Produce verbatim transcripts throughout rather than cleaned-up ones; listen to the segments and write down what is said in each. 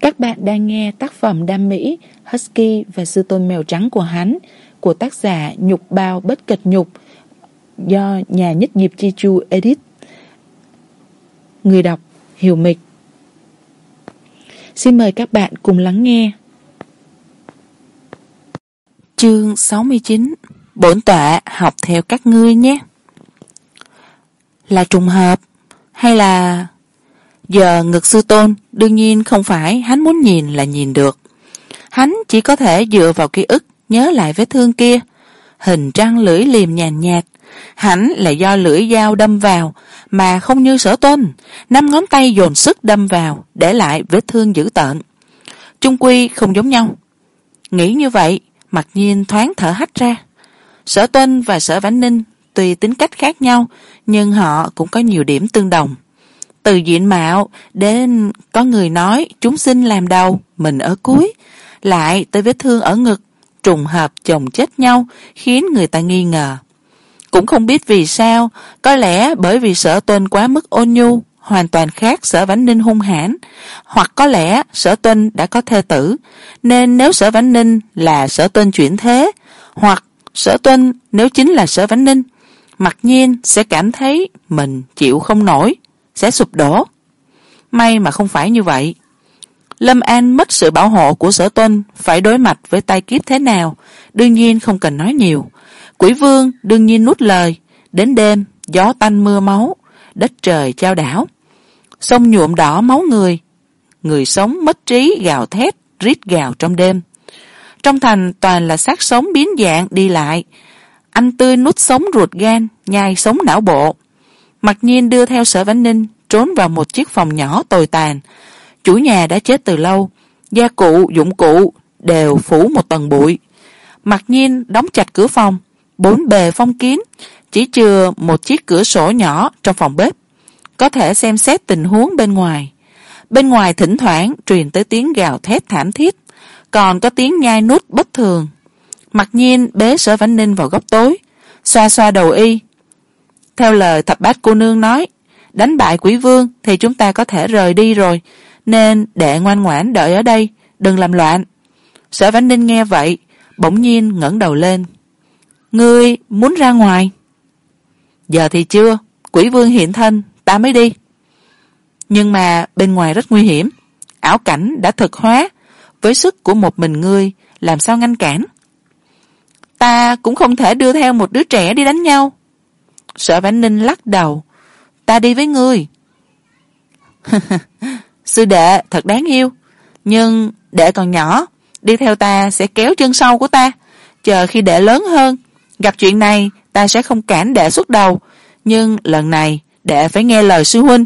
Các bạn đang nghe tác phẩm đam mỹ Husky và Sư Tôn Mèo Trắng của hắn của tác giả Nhục Bao Bất Kịch Nhục do nhà Nhất Diệp Chi Chu edit. Người đọc Hiểu Mịch. Xin mời các bạn cùng lắng nghe. Chương sáu mươi chín. Bổn tọa học theo các ngươi nhé. Là trùng hợp hay là... Giờ ngực Sư Tôn đương nhiên không phải hắn muốn nhìn là nhìn được. Hắn chỉ có thể dựa vào ký ức nhớ lại vết thương kia. Hình răng lưỡi liềm nhàn nhạt, hẳn là do lưỡi dao đâm vào, mà không như Sở Tôn, năm ngón tay dồn sức đâm vào, để lại vết thương dữ tợn. Chung quy không giống nhau. Nghĩ như vậy, Mặc Nhiên thoáng thở hắt ra. Sở Tôn và Sở Vãn Ninh tuy tính cách khác nhau, nhưng họ cũng có nhiều điểm tương đồng. Từ diện mạo đến có người nói chúng sinh làm đầu, mình ở cuối, lại tới vết thương ở ngực, trùng hợp chồng chết nhau, khiến người ta nghi ngờ. Cũng không biết vì sao, có lẽ bởi vì Sở Tuân quá mức ôn nhu, hoàn toàn khác Sở Vãn Ninh hung hãn, hoặc có lẽ Sở Tuân đã có thê tử, nên nếu Sở Vãn Ninh là Sở Tuân chuyển thế, hoặc Sở Tuân nếu chính là Sở Vãn Ninh, Mặc Nhiên sẽ cảm thấy mình chịu không nổi, sẽ sụp đổ. May mà không phải như vậy. Lâm An mất sự bảo hộ của Sở Tuân, phải đối mặt với tai kiếp thế nào, đương nhiên không cần nói nhiều. Quỷ Vương đương nhiên nuốt lời. Đến đêm, gió tanh mưa máu, đất trời chao đảo, sông nhuộm đỏ máu người, người sống mất trí gào thét rít gào trong đêm. Trong thành toàn là xác sống biến dạng đi lại, ăn tươi nuốt sống ruột gan, nhai sống não bộ. Mặc Nhiên đưa theo Sở Vãn Ninh trốn vào một chiếc phòng nhỏ tồi tàn. Chủ nhà đã chết từ lâu, gia cụ dụng cụ đều phủ một tầng bụi. Mặc Nhiên đóng chặt cửa phòng, bốn bề phong kín, chỉ chừa một chiếc cửa sổ nhỏ trong phòng bếp, có thể xem xét tình huống bên ngoài. Bên ngoài thỉnh thoảng truyền tới tiếng gào thét thảm thiết, còn có tiếng nhai nuốt bất thường. Mặc Nhiên bế Sở Vãn Ninh vào góc tối, xoa xoa đầu y. Theo lời Thập Bát cô nương nói, đánh bại Quỷ Vương thì chúng ta có thể rời đi rồi, nên đệ ngoan ngoãn đợi ở đây, đừng làm loạn. Sở Vãn Ninh nghe vậy, bỗng nhiên ngẩng đầu lên. Ngươi muốn ra ngoài? Giờ thì chưa, Quỷ Vương hiện thân, ta mới đi. Nhưng mà bên ngoài rất nguy hiểm, ảo cảnh đã thực hóa, với sức của một mình ngươi, làm sao ngăn cản? Ta cũng không thể đưa theo một đứa trẻ đi đánh nhau. Sở Vãn Ninh lắc đầu. Ta đi với ngươi. Sư đệ thật đáng yêu, nhưng đệ còn nhỏ, đi theo ta sẽ kéo chân sau của ta. Chờ khi đệ lớn hơn, gặp chuyện này ta sẽ không cản đệ xuất đầu, nhưng lần này đệ phải nghe lời sư huynh.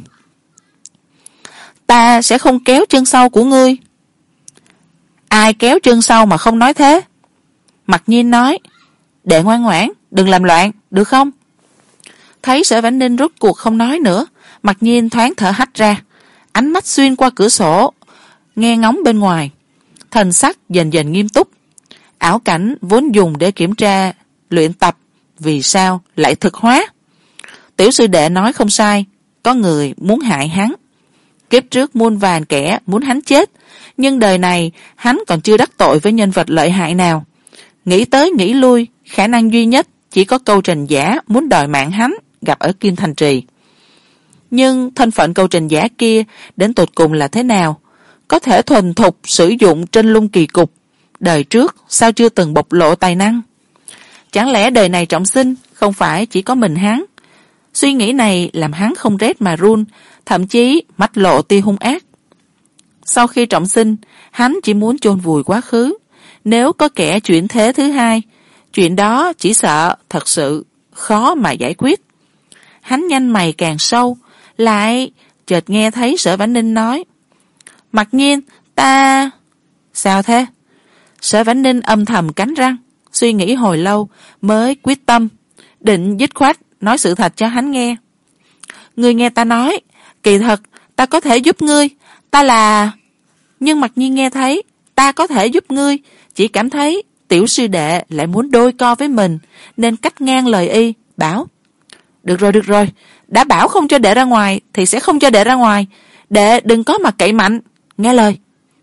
Ta sẽ không kéo chân sau của ngươi. Ai kéo chân sau mà không nói thế? Mặc Nhiên nói. Đệ ngoan ngoãn, đừng làm loạn, được không? Thấy Sở Vãn Ninh rốt cuộc không nói nữa, Mặc Nhiên thoáng thở hắt ra, ánh mắt xuyên qua cửa sổ, nghe ngóng bên ngoài, thần sắc dần dần nghiêm túc. Ảo cảnh vốn dùng để kiểm tra luyện tập, vì sao lại thực hóa? Tiểu sư đệ nói không sai, có người muốn hại hắn. Kiếp trước muôn vàn kẻ muốn hắn chết, nhưng đời này hắn còn chưa đắc tội với nhân vật lợi hại nào. Nghĩ tới nghĩ lui, khả năng duy nhất chỉ có Câu Trình Giả muốn đòi mạng hắn, gặp ở Kim Thành Trì. Nhưng thân phận Câu Trình Giả kia đến tột cùng là thế nào? Có thể thuần thục sử dụng trên lung kỳ cục, đời trước sao chưa từng bộc lộ tài năng? Chẳng lẽ đời này trọng sinh không phải chỉ có mình hắn? Suy nghĩ này làm hắn không rét mà run, thậm chí mắt lộ tia hung ác. Sau khi trọng sinh, hắn chỉ muốn chôn vùi quá khứ. Nếu có kẻ chuyển thế thứ hai, chuyện đó chỉ sợ thật sự khó mà giải quyết. Hắn nhanh mày càng sâu, lại chợt nghe thấy Sở Vãn Ninh nói. Mặc Nhiên, ta... Sao thế? Sở Vãn Ninh âm thầm cắn răng, suy nghĩ hồi lâu mới quyết tâm, định dứt khoát nói sự thật cho hắn nghe. Ngươi nghe ta nói, kỳ thật ta có thể giúp ngươi, ta là... Nhưng Mặc Nhiên nghe thấy ta có thể giúp ngươi, chỉ cảm thấy tiểu sư đệ lại muốn đôi co với mình, nên cắt ngang lời y, bảo. Được rồi, được rồi, đã bảo không cho đệ ra ngoài thì sẽ không cho đệ ra ngoài, đệ đừng có mà cậy mạnh, nghe lời.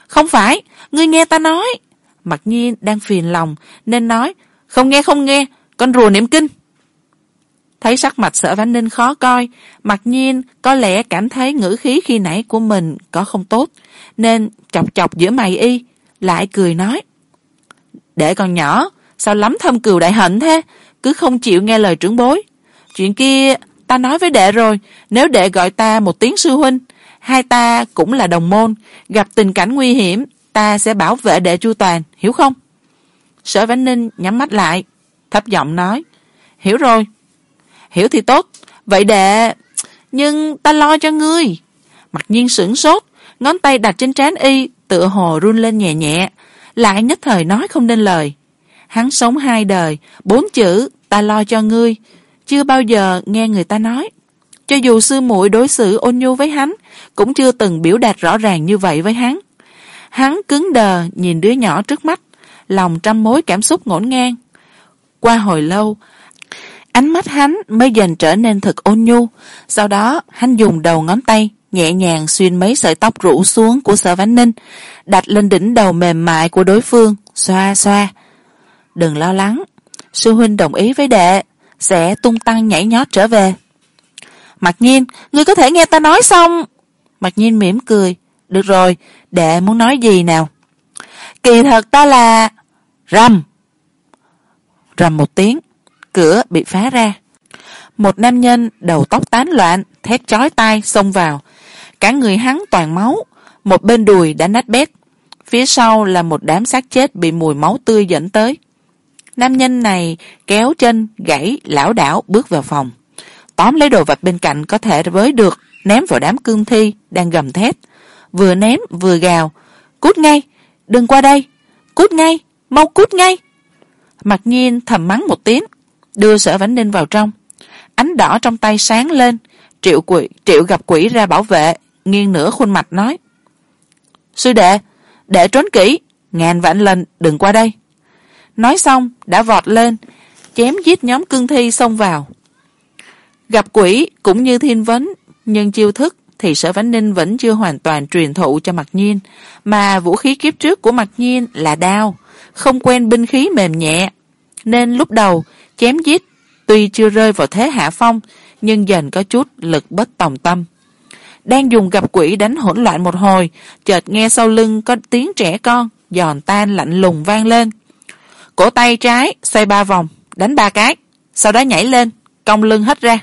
Không phải, ngươi nghe ta nói. Mặc nhiên đang phiền lòng nên nói, không nghe không nghe, con rùa niệm kinh. Thấy sắc mặt Sở Vãn Ninh khó coi, Mặc nhiên có lẽ cảm thấy ngữ khí khi nãy của mình có không tốt, nên chọc chọc giữa mày y, lại cười nói, đệ còn nhỏ, sao lắm thâm cừu đại hận thế, cứ không chịu nghe lời trưởng bối. Chuyện kia ta nói với đệ rồi, nếu đệ gọi ta một tiếng sư huynh, hai ta cũng là đồng môn, gặp tình cảnh nguy hiểm, ta sẽ bảo vệ đệ chu toàn, hiểu không? Sở Vãn Ninh nhắm mắt lại, thấp giọng nói, hiểu rồi. Hiểu thì tốt, vậy đệ, nhưng ta lo cho ngươi. Mặc nhiên sửng sốt, ngón tay đặt trên trán y, tựa hồ run lên nhẹ nhẹ, lại nhất thời nói không nên lời. Hắn sống hai đời, bốn chữ ta lo cho ngươi, chưa bao giờ nghe người ta nói. Cho dù sư muội đối xử ôn nhu với hắn, cũng chưa từng biểu đạt rõ ràng như vậy với hắn. Hắn cứng đờ nhìn đứa nhỏ trước mắt, lòng trăm mối cảm xúc ngổn ngang. Qua hồi lâu, ánh mắt hắn mới dần trở nên thật ôn nhu. Sau đó hắn dùng đầu ngón tay nhẹ nhàng xuyên mấy sợi tóc rủ xuống của Sở Vãn Ninh, đặt lên đỉnh đầu mềm mại của đối phương, xoa xoa. Đừng lo lắng, sư huynh đồng ý với đệ, sẽ tung tăng nhảy nhót trở về. Mặc nhiên, ngươi có thể nghe ta nói xong. Mặc nhiên mỉm cười, được rồi, đệ muốn nói gì nào? Kỳ thật ta là... Rầm! Rầm một tiếng, cửa bị phá ra. Một nam nhân đầu tóc tán loạn, thét chói tai xông vào. Cả người hắn toàn máu, một bên đùi đã nát bét, phía sau là một đám xác chết bị mùi máu tươi dẫn tới. Nam nhân này kéo chân gãy lảo đảo bước vào phòng, tóm lấy đồ vật bên cạnh có thể với được, ném vào đám cương thi đang gầm thét, vừa ném vừa gào, cút ngay, đừng qua đây, cút ngay, mau cút ngay. Mặc nhiên thầm mắng một tiếng, đưa Sở Vãn Ninh vào trong. Ánh đỏ trong tay sáng lên, triệu quỷ triệu gặp quỷ ra bảo vệ, nghiêng nửa khuôn mặt nói, sư đệ, đệ trốn kỹ, ngàn vạn lần đừng qua đây. Nói xong đã vọt lên, chém giết nhóm cương thi xông vào. Gặp quỷ cũng như thiên vấn, nhưng chiêu thức thì Sở Vãn Ninh vẫn chưa hoàn toàn truyền thụ cho Mặc nhiên, mà vũ khí kiếp trước của Mặc nhiên là đao, không quen binh khí mềm nhẹ, nên lúc đầu chém giết tuy chưa rơi vào thế hạ phong, nhưng dần có chút lực bất tòng tâm. Đang dùng gặp quỷ đánh hỗn loạn một hồi, chợt nghe sau lưng có tiếng trẻ con giòn tan lạnh lùng vang lên. Cổ tay trái xoay ba vòng, đánh ba cái, sau đó nhảy lên, cong lưng hất ra.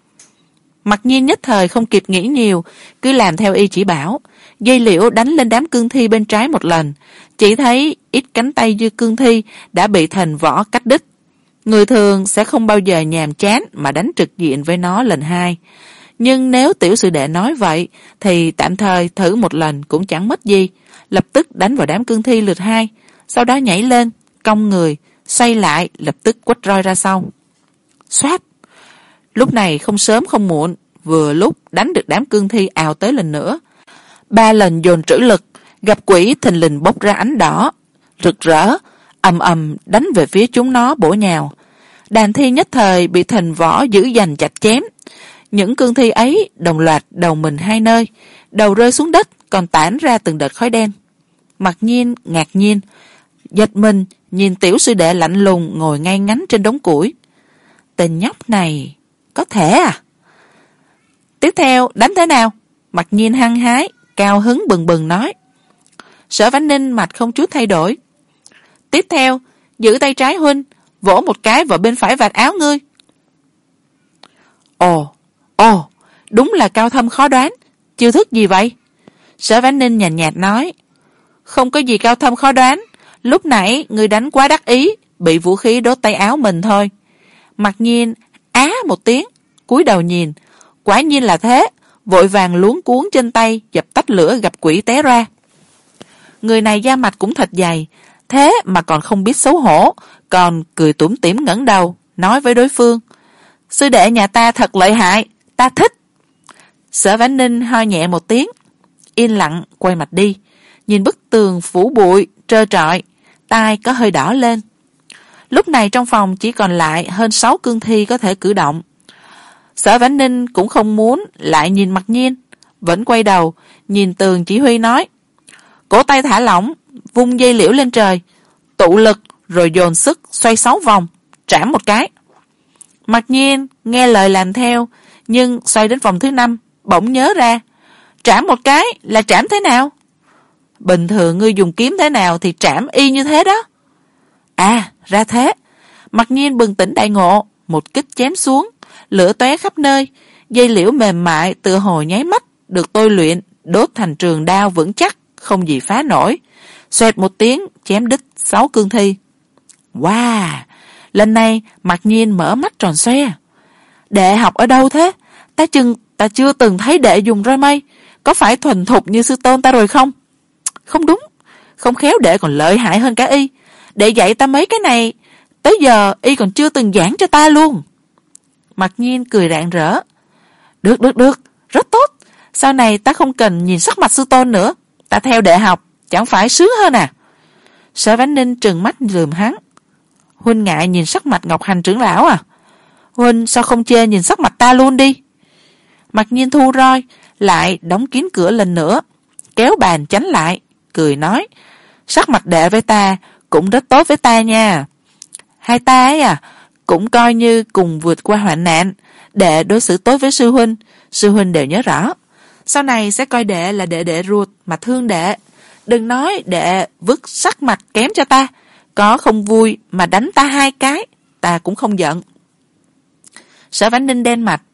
Mặc nhiên nhất thời không kịp nghĩ nhiều, cứ làm theo y chỉ bảo, dây liễu đánh lên đám cương thi bên trái một lần, chỉ thấy ít cánh tay như cương thi đã bị thành vỏ cắt đứt. Người thường sẽ không bao giờ nhàm chán mà đánh trực diện với nó lần hai, nhưng nếu tiểu sư đệ nói vậy thì tạm thời thử một lần cũng chẳng mất gì, lập tức đánh vào đám cương thi lượt hai, sau đó nhảy lên, cong người, xoay lại, lập tức quất roi ra sau. Xoát! Lúc này không sớm không muộn, vừa lúc đánh được đám cương thi ào tới lần nữa. Ba lần dồn trữ lực, gặp quỷ thình lình bốc ra ánh đỏ rực rỡ, ầm ầm đánh về phía chúng nó bổ nhào. Đàn thi nhất thời bị thành võ giữ giành chặt chém. Những cương thi ấy đồng loạt đầu mình hai nơi, đầu rơi xuống đất, còn tản ra từng đợt khói đen. Mặc nhiên ngạc nhiên, giật mình nhìn tiểu sư đệ lạnh lùng ngồi ngay ngắn trên đống củi. Tên nhóc này có thể à? Tiếp theo đánh thế nào? Mặc nhiên hăng hái, cao hứng bừng bừng nói. Sở Vãn Ninh mặt không chút thay đổi. Tiếp theo giữ tay trái huynh, vỗ một cái vào bên phải vạt áo ngươi. Ồ, ồ, đúng là cao thâm khó đoán, chiêu thức gì vậy? Sở Vãn Ninh nhàn nhạt, nhạt nói. Không có gì cao thâm khó đoán, lúc nãy ngươi đánh quá đắc ý, bị vũ khí đốt tay áo mình thôi. Mặc nhiên á một tiếng, cúi đầu nhìn, quả nhiên là thế, vội vàng luống cuống trên tay dập tắt lửa gặp quỷ té ra. Người này da mặt cũng thật dày, thế mà còn không biết xấu hổ, còn cười tủm tỉm ngẩng đầu nói với đối phương, sư đệ nhà ta thật lợi hại, ta thích. Sở Vãn Ninh ho nhẹ một tiếng, yên lặng quay mặt đi, nhìn bức tường phủ bụi trơ trọi, tai có hơi đỏ lên. Lúc này trong phòng chỉ còn lại hơn sáu cương thi có thể cử động. Sở Vãn Ninh cũng không muốn lại nhìn Mặc nhiên, vẫn quay đầu nhìn tường chỉ huy nói, cổ tay thả lỏng, vung dây liễu lên trời, tụ lực rồi dồn sức xoay sáu vòng, trảm một cái. Mặc nhiên nghe lời làm theo, nhưng xoay đến vòng thứ năm bỗng nhớ ra, trảm một cái là trảm thế nào? Bình thường ngươi dùng kiếm thế nào thì trảm y như thế đó. À, ra thế. Mặc nhiên bừng tỉnh đại ngộ, một kích chém xuống, lửa tóe khắp nơi, dây liễu mềm mại tựa hồ nháy mắt được tôi luyện đốt thành trường đao vững chắc, không gì phá nổi. Xoẹt một tiếng chém đứt sáu cương thi. Wow, lần này Mặc nhiên mở mắt tròn xoe. Đệ học ở đâu thế? Ta chừng ta chưa từng thấy đệ dùng roi mây, có phải thuần thục như sư tôn ta rồi không? Không đúng, không khéo đệ còn lợi hại hơn cả y. Đệ dạy ta mấy cái này, tới giờ y còn chưa từng giảng cho ta luôn. Mặc nhiên cười rạng rỡ. Được được được, rất tốt. Sau này ta không cần nhìn sắc mặt sư tôn nữa, ta theo đệ học, chẳng phải sướng hơn à? Sở Vãn Ninh trừng mắt lườm hắn. Huynh ngại nhìn sắc mặt Ngọc Hành trưởng lão à? Huynh sao không chê nhìn sắc mặt ta luôn đi? Mặc nhiên thu roi, lại đóng kín cửa lần nữa, kéo bàn tránh lại, cười nói, sắc mặt đệ với ta cũng rất tốt với ta nha. Hai ta ấy à, cũng coi như cùng vượt qua hoạn nạn. Đệ đối xử tốt với sư huynh, sư huynh đều nhớ rõ. Sau này sẽ coi đệ là đệ đệ ruột mà thương đệ. Đừng nói đệ vứt sắc mặt kém cho ta, có không vui mà đánh ta hai cái, ta cũng không giận. Sở Vãn Ninh đen mặt.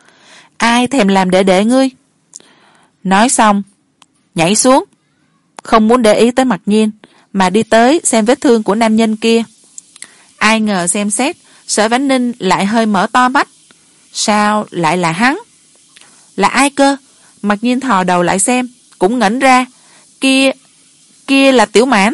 Ai thèm làm đệ đệ ngươi? Nói xong, nhảy xuống, không muốn để ý tới Mặc nhiên, mà đi tới xem vết thương của nam nhân kia. Ai ngờ xem xét, Sở Vãn Ninh lại hơi mở to mắt. Sao lại là hắn? Là ai cơ? Mặc nhiên thò đầu lại xem, cũng ngẩn ra. Kia, kia là Tiểu Mãn.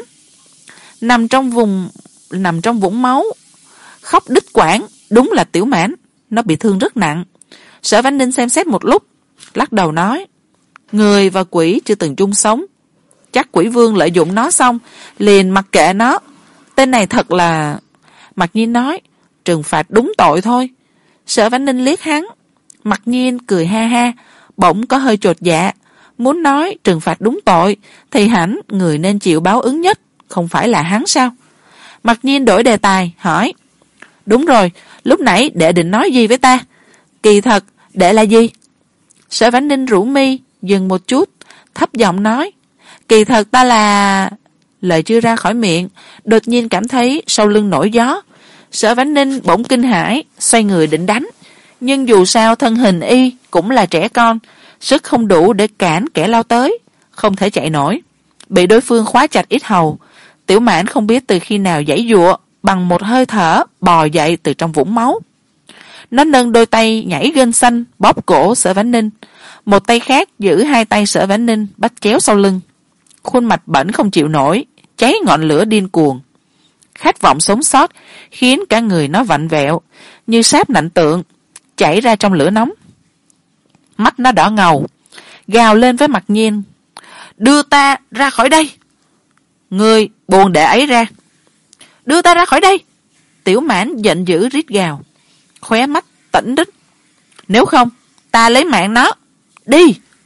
Nằm trong vùng, nằm trong vũng máu, khóc đứt quãng, đúng là Tiểu Mãn. Nó bị thương rất nặng. Sở Vãn Ninh xem xét một lúc, lắc đầu nói, người và quỷ chưa từng chung sống. Chắc quỷ vương lợi dụng nó xong, liền mặc kệ nó. Tên này thật là... Mặc nhiên nói, trừng phạt đúng tội thôi. Sở Vãn Ninh liếc hắn. Mặc nhiên cười ha ha, bỗng có hơi chột dạ. Muốn nói trừng phạt đúng tội, thì hẳn người nên chịu báo ứng nhất, không phải là hắn sao? Mặc nhiên đổi đề tài, hỏi, đúng rồi, lúc nãy đệ định nói gì với ta? Kỳ thật, đệ là gì? Sở Vãn Ninh rũ mi, dừng một chút, thấp giọng nói, kỳ thật ta là... Lời chưa ra khỏi miệng, đột nhiên cảm thấy sau lưng nổi gió. Sở Vãn Ninh bỗng kinh hãi, xoay người định đánh. Nhưng dù sao thân hình y cũng là trẻ con, sức không đủ để cản kẻ lao tới, không thể chạy nổi. Bị đối phương khóa chặt ít hầu, Tiểu Mãn không biết từ khi nào giãy giụa, bằng một hơi thở bò dậy từ trong vũng máu. Nó nâng đôi tay nhảy gân xanh, bóp cổ Sở Vãn Ninh. Một tay khác giữ hai tay Sở Vãn Ninh bắt chéo sau lưng. Khuôn mặt bẩn không chịu nổi, cháy ngọn lửa điên cuồng. Khát vọng sống sót khiến cả người nó vặn vẹo, như sáp nạnh tượng, chảy ra trong lửa nóng. Mắt nó đỏ ngầu, gào lên với Mặc nhiên, đưa ta ra khỏi đây. Ngươi buông đệ ấy ra. Đưa ta ra khỏi đây. Tiểu Mãn giận dữ rít gào, khóe mắt tỉnh đích. Nếu không, ta lấy mạng nó. Đi.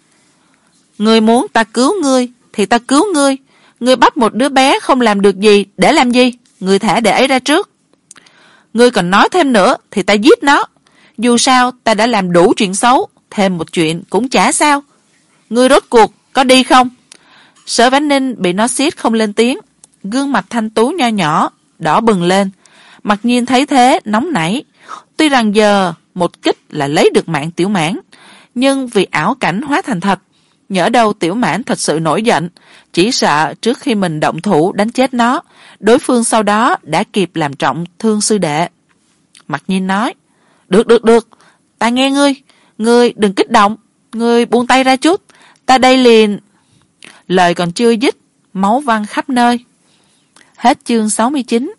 Ngươi muốn ta cứu ngươi thì ta cứu ngươi. Ngươi bắt một đứa bé không làm được gì để làm gì? Ngươi thả đệ ấy ra trước. Ngươi còn nói thêm nữa thì ta giết nó. Dù sao ta đã làm đủ chuyện xấu, thêm một chuyện cũng chả sao. Ngươi rốt cuộc có đi không? Sở Vãn Ninh bị nó siết không lên tiếng, gương mặt thanh tú nho nhỏ đỏ bừng lên. Mặc nhiên thấy thế nóng nảy. Tuy rằng giờ một kích là lấy được mạng Tiểu Mãn, nhưng vì ảo cảnh hóa thành thật, nhỡ đâu Tiểu Mãn thật sự nổi giận, chỉ sợ trước khi mình động thủ đánh chết nó, đối phương sau đó đã kịp làm trọng thương sư đệ. Mặc nhiên nói, được được được, ta nghe ngươi, ngươi đừng kích động, ngươi buông tay ra chút, ta đây liền. Lời còn chưa dứt, máu văng khắp nơi. Hết chương sáu mươi chín.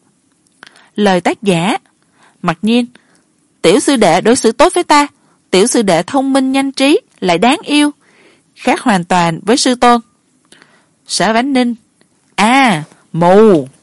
Lời tác giả: Mặc nhiên. Tiểu sư đệ đối xử tốt với ta, tiểu sư đệ thông minh nhanh trí, lại đáng yêu, khác hoàn toàn với sư tôn. Sở Vãn Ninh: À, mù.